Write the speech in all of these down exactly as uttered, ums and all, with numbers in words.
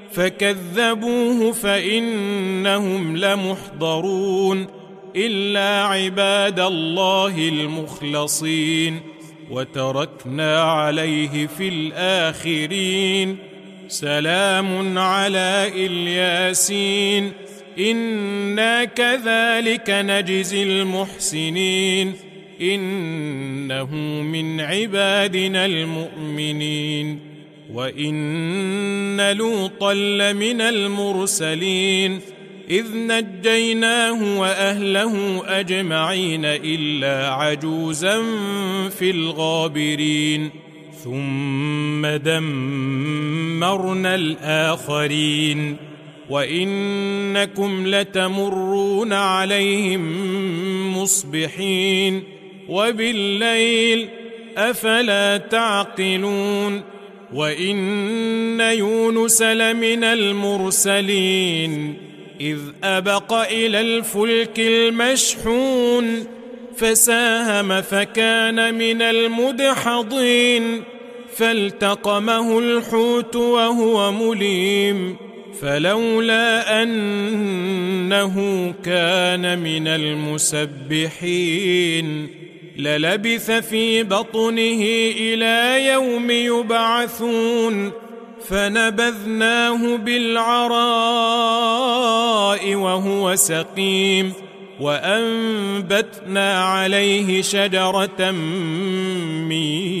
فكذبوه فإنهم لمحضرون إلا عباد الله المخلصين وتركنا عليه في الآخرين سلام على الياسين إنا كذلك نجزي المحسنين إنه من عبادنا المؤمنين وإن لوطا لمن المرسلين إذ نجيناه وأهله أجمعين إلا عجوزا في الغابرين ثم دمرنا الآخرين وإنكم لتمرون عليهم مصبحين وبالليل أفلا تعقلون وإن يونس لمن المرسلين إذ أبق إلى الفلك المشحون فساهم فكان من المدحضين فالتقمه الحوت وهو مليم فلولا أنه كان من المسبحين للبث في بطنه إلى يوم يبعثون فنبذناه بالعراء وهو سقيم وأنبتنا عليه شجرة من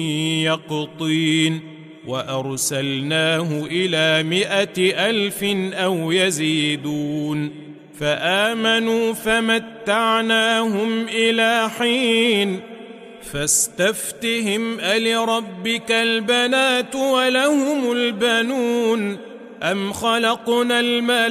يقطين وأرسلناه إلى مائة ألف أو يزيدون فآمنوا فمتعناهم إلى حين فاستفتهم ألربك البنات ولهم البنون أم خلقنا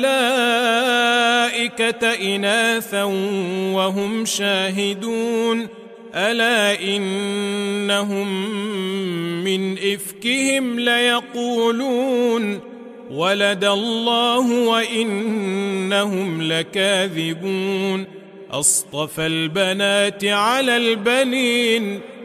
الملائكة إناثا وهم شاهدون ألا إنهم من إفكهم ليقولون ولد الله وإنهم لكاذبون أصطفى البنات على البنين